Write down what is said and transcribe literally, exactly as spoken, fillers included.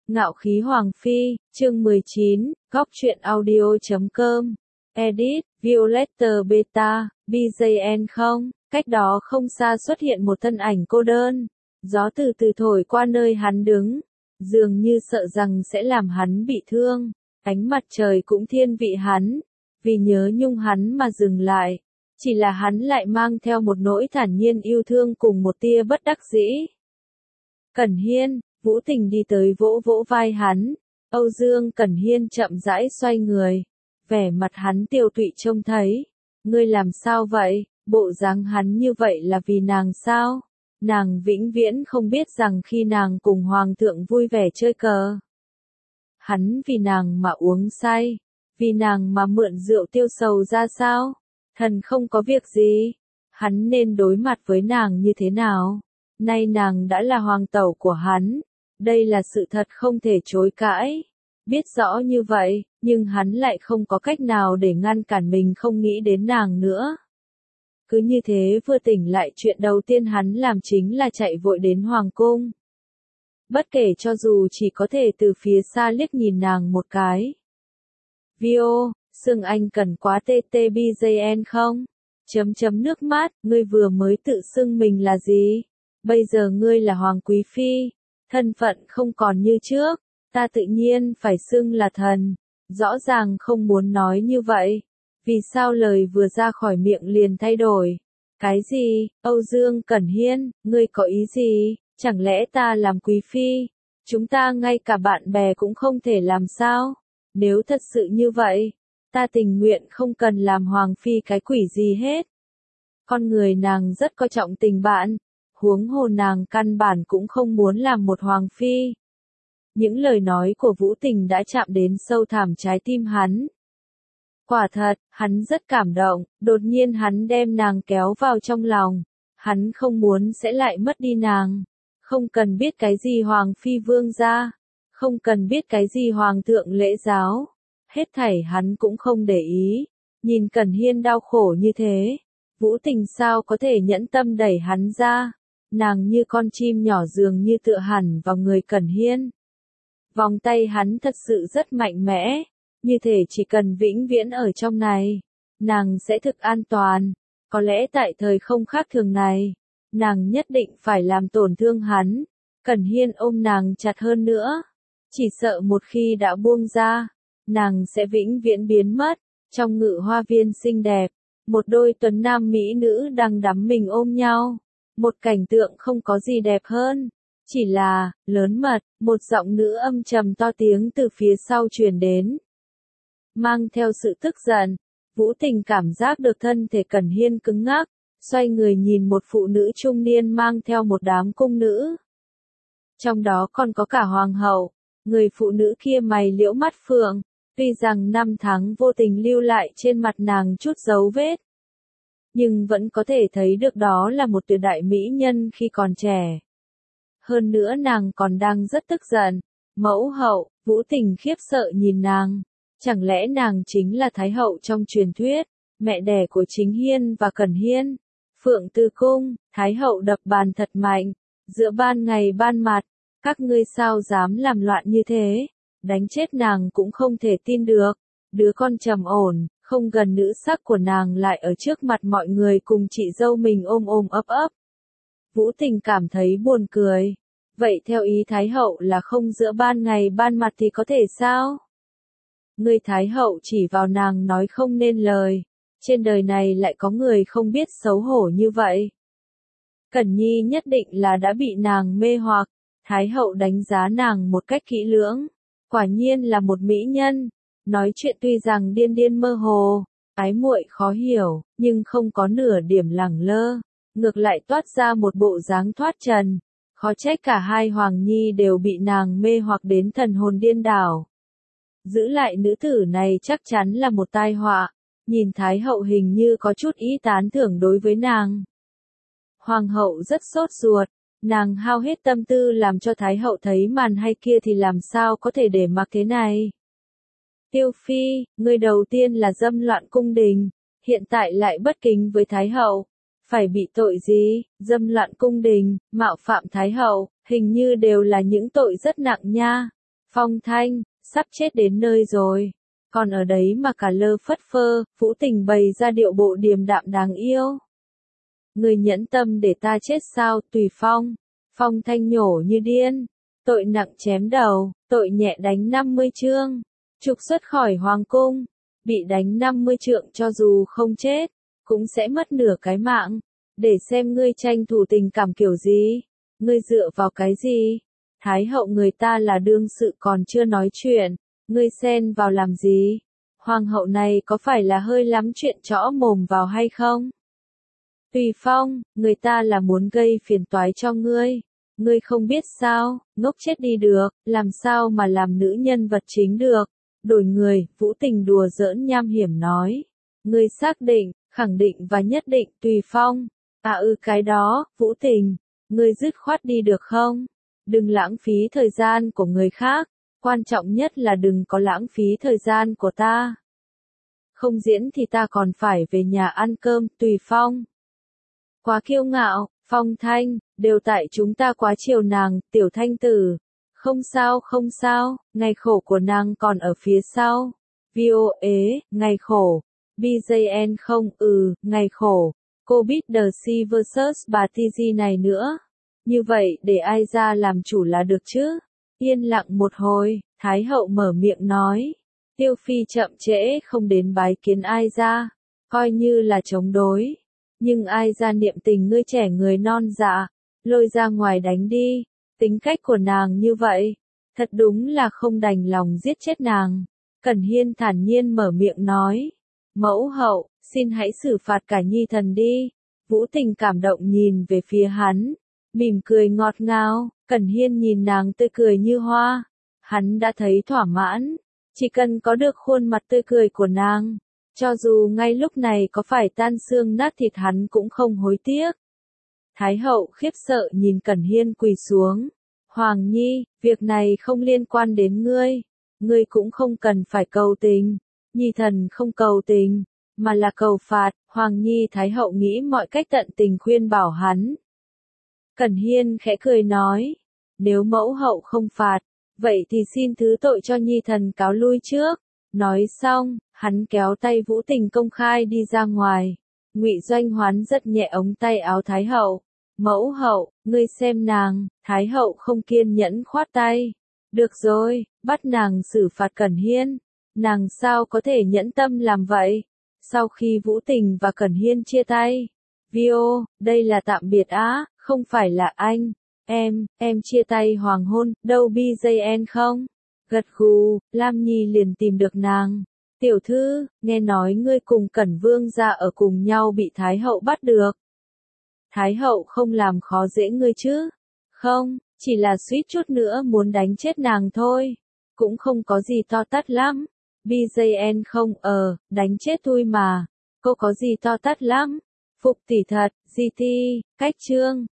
Ngạo khí Hoàng Phi, chương mười chín, góc truyện audio chấm com, edit, Violetta Beta, bê gi en không, cách đó không xa xuất hiện một thân ảnh cô đơn, gió từ từ thổi qua nơi hắn đứng, dường như sợ rằng sẽ làm hắn bị thương, ánh mặt trời cũng thiên vị hắn, vì nhớ nhung hắn mà dừng lại, chỉ là hắn lại mang theo một nỗi thản nhiên yêu thương cùng một tia bất đắc dĩ. Cẩn Hiên, Vũ Tình đi tới vỗ vỗ vai hắn, Âu Dương Cẩn Hiên chậm rãi xoay người, vẻ mặt hắn tiêu tụy trông thấy, ngươi làm sao vậy, bộ dáng hắn như vậy là vì nàng sao, nàng vĩnh viễn không biết rằng khi nàng cùng Hoàng thượng vui vẻ chơi cờ. Hắn vì nàng mà uống say, vì nàng mà mượn rượu tiêu sầu ra sao, thần không có việc gì, hắn nên đối mặt với nàng như thế nào, nay nàng đã là hoàng tẩu của hắn. Đây là sự thật không thể chối cãi. Biết rõ như vậy, nhưng hắn lại không có cách nào để ngăn cản mình không nghĩ đến nàng nữa. Cứ như thế vừa tỉnh lại chuyện đầu tiên hắn làm chính là chạy vội đến hoàng cung. Bất kể cho dù chỉ có thể từ phía xa liếc nhìn nàng một cái. Vio, xưng anh cần quá tê tê bê gi en không? Chấm chấm nước mắt, ngươi vừa mới tự xưng mình là gì? Bây giờ ngươi là hoàng quý phi. Thân phận không còn như trước, ta tự nhiên phải xưng là thần, rõ ràng không muốn nói như vậy, vì sao lời vừa ra khỏi miệng liền thay đổi, cái gì, Âu Dương Cẩn Hiên, ngươi có ý gì, chẳng lẽ ta làm quý phi, chúng ta ngay cả bạn bè cũng không thể làm sao, nếu thật sự như vậy, ta tình nguyện không cần làm hoàng phi cái quỷ gì hết, con người nàng rất coi trọng tình bạn. Huống hồ nàng căn bản cũng không muốn làm một hoàng phi. Những lời nói của Vũ Tình đã chạm đến sâu thẳm trái tim hắn. Quả thật, hắn rất cảm động, đột nhiên hắn đem nàng kéo vào trong lòng. Hắn không muốn sẽ lại mất đi nàng. Không cần biết cái gì hoàng phi vương gia. Không cần biết cái gì hoàng thượng lễ giáo. Hết thảy hắn cũng không để ý. Nhìn Cẩn Hiên đau khổ như thế. Vũ Tình sao có thể nhẫn tâm đẩy hắn ra. Nàng như con chim nhỏ dường như tựa hẳn vào người Cẩn Hiên. Vòng tay hắn thật sự rất mạnh mẽ, như thể chỉ cần vĩnh viễn ở trong này, nàng sẽ thực an toàn. Có lẽ tại thời không khác thường này, nàng nhất định phải làm tổn thương hắn. Cẩn Hiên ôm nàng chặt hơn nữa, chỉ sợ một khi đã buông ra, nàng sẽ vĩnh viễn biến mất. Trong ngự hoa viên xinh đẹp, một đôi tuấn nam mỹ nữ đang đắm mình ôm nhau. Một cảnh tượng không có gì đẹp hơn, chỉ là, lớn mật, một giọng nữ âm trầm to tiếng từ phía sau truyền đến. Mang theo sự tức giận, Vũ Tình cảm giác được thân thể Cẩn Hiên cứng ngắc, xoay người nhìn một phụ nữ trung niên mang theo một đám cung nữ. Trong đó còn có cả hoàng hậu, người phụ nữ kia mày liễu mắt phượng, tuy rằng năm tháng vô tình lưu lại trên mặt nàng chút dấu vết. Nhưng vẫn có thể thấy được đó là một tuyệt đại mỹ nhân khi còn trẻ. Hơn nữa nàng còn đang rất tức giận. Mẫu hậu, Vũ Tình khiếp sợ nhìn nàng. Chẳng lẽ nàng chính là Thái hậu trong truyền thuyết, mẹ đẻ của Chính Hiên và Cẩn Hiên? Phượng Tư Cung, Thái hậu đập bàn thật mạnh. Giữa ban ngày ban mặt, các ngươi sao dám làm loạn như thế? Đánh chết nàng cũng không thể tin được. Đứa con trầm ổn, không gần nữ sắc của nàng lại ở trước mặt mọi người cùng chị dâu mình ôm ôm ấp ấp. Vũ Tình cảm thấy buồn cười. Vậy theo ý Thái hậu là không giữa ban ngày ban mặt thì có thể sao? Người Thái hậu chỉ vào nàng nói không nên lời. Trên đời này lại có người không biết xấu hổ như vậy. Cẩn Nhi nhất định là đã bị nàng mê hoặc. Thái hậu đánh giá nàng một cách kỹ lưỡng. Quả nhiên là một mỹ nhân. Nói chuyện tuy rằng điên điên mơ hồ, ái muội khó hiểu, nhưng không có nửa điểm lẳng lơ, ngược lại toát ra một bộ dáng thoát trần. Khó trách cả hai hoàng nhi đều bị nàng mê hoặc đến thần hồn điên đảo. Giữ lại nữ tử này chắc chắn là một tai họa, nhìn Thái hậu hình như có chút ý tán thưởng đối với nàng. Hoàng hậu rất sốt ruột, nàng hao hết tâm tư làm cho Thái hậu thấy màn hay kia thì làm sao có thể để mặc thế này. Tiêu Phi, người đầu tiên là dâm loạn cung đình, hiện tại lại bất kính với Thái hậu, phải bị tội gì? Dâm loạn cung đình, mạo phạm Thái hậu, hình như đều là những tội rất nặng nha. Phong Thanh, sắp chết đến nơi rồi. Còn ở đấy mà cả lơ phất phơ, Vũ Tình bày ra điệu bộ điềm đạm đáng yêu. Người nhẫn tâm để ta chết sao, Tùy Phong. Phong Thanh nhổ như điên. Tội nặng chém đầu, tội nhẹ đánh năm mươi chương. Trục xuất khỏi hoàng cung. Bị đánh năm mươi trượng cho dù không chết, cũng sẽ mất nửa cái mạng. Để xem ngươi tranh thủ tình cảm kiểu gì. Ngươi dựa vào cái gì? Thái hậu người ta là đương sự còn chưa nói chuyện. Ngươi xen vào làm gì? Hoàng hậu này có phải là hơi lắm chuyện chõ mồm vào hay không? Tùy Phong, người ta là muốn gây phiền toái cho ngươi. Ngươi không biết sao, ngốc chết đi được, làm sao mà làm nữ nhân vật chính được. Đổi người, Vũ Tình đùa giỡn nham hiểm nói. Ngươi xác định, khẳng định và nhất định, Tùy Phong. À ư cái đó, Vũ Tình, ngươi dứt khoát đi được không? Đừng lãng phí thời gian của người khác, quan trọng nhất là đừng có lãng phí thời gian của ta. Không diễn thì ta còn phải về nhà ăn cơm, Tùy Phong. Quá kiêu ngạo, Phong Thanh, đều tại chúng ta quá chiều nàng, tiểu thanh tử. Không sao không sao, ngày khổ của nàng còn ở phía sau. vê o ế, ngày khổ. bê giê en không, ừ, ngày khổ. Cô biết The Sea versus bà tê giê này nữa. Như vậy để ai ra làm chủ là được chứ? Yên lặng một hồi, Thái hậu mở miệng nói. Tiêu phi chậm trễ không đến bái kiến ai ra. Coi như là chống đối. Nhưng ai ra niệm tình ngươi trẻ người non dạ. Lôi ra ngoài đánh đi. Tính cách của nàng như vậy. Thật đúng là không đành lòng giết chết nàng. Cẩn Hiên thản nhiên mở miệng nói. Mẫu hậu, xin hãy xử phạt cả nhi thần đi. Vũ Tình cảm động nhìn về phía hắn. Mỉm cười ngọt ngào, Cẩn Hiên nhìn nàng tươi cười như hoa. Hắn đã thấy thỏa mãn. Chỉ cần có được khuôn mặt tươi cười của nàng. Cho dù ngay lúc này có phải tan xương nát thịt hắn cũng không hối tiếc. Thái hậu khiếp sợ nhìn Cẩn Hiên quỳ xuống. Hoàng Nhi, việc này không liên quan đến ngươi. Ngươi cũng không cần phải cầu tình. Nhi thần không cầu tình, mà là cầu phạt. Hoàng Nhi Thái hậu nghĩ mọi cách tận tình khuyên bảo hắn. Cẩn Hiên khẽ cười nói. Nếu mẫu hậu không phạt, vậy thì xin thứ tội cho Nhi thần cáo lui trước. Nói xong, hắn kéo tay Vũ Tình công khai đi ra ngoài. Ngụy Doanh Hoán rất nhẹ ống tay áo Thái hậu. Mẫu hậu, ngươi xem nàng. Thái hậu không kiên nhẫn khoát tay. Được rồi, bắt nàng xử phạt Cẩn Hiên. Nàng sao có thể nhẫn tâm làm vậy? Sau khi Vũ Tình và Cẩn Hiên chia tay. Vio, đây là tạm biệt á, không phải là anh. Em, em chia tay hoàng hôn, đâu bê giê en không? Gật gù, Lam Nhi liền tìm được nàng. Tiểu thư, nghe nói ngươi cùng Cẩn Vương gia ở cùng nhau bị Thái hậu bắt được. Thái hậu không làm khó dễ ngươi chứ? Không, chỉ là suýt chút nữa muốn đánh chết nàng thôi. Cũng không có gì to tát lắm. bê giê en không ờ, đánh chết tôi mà. Cô có gì to tát lắm. Phục tỷ thật, giê tê, cách chương.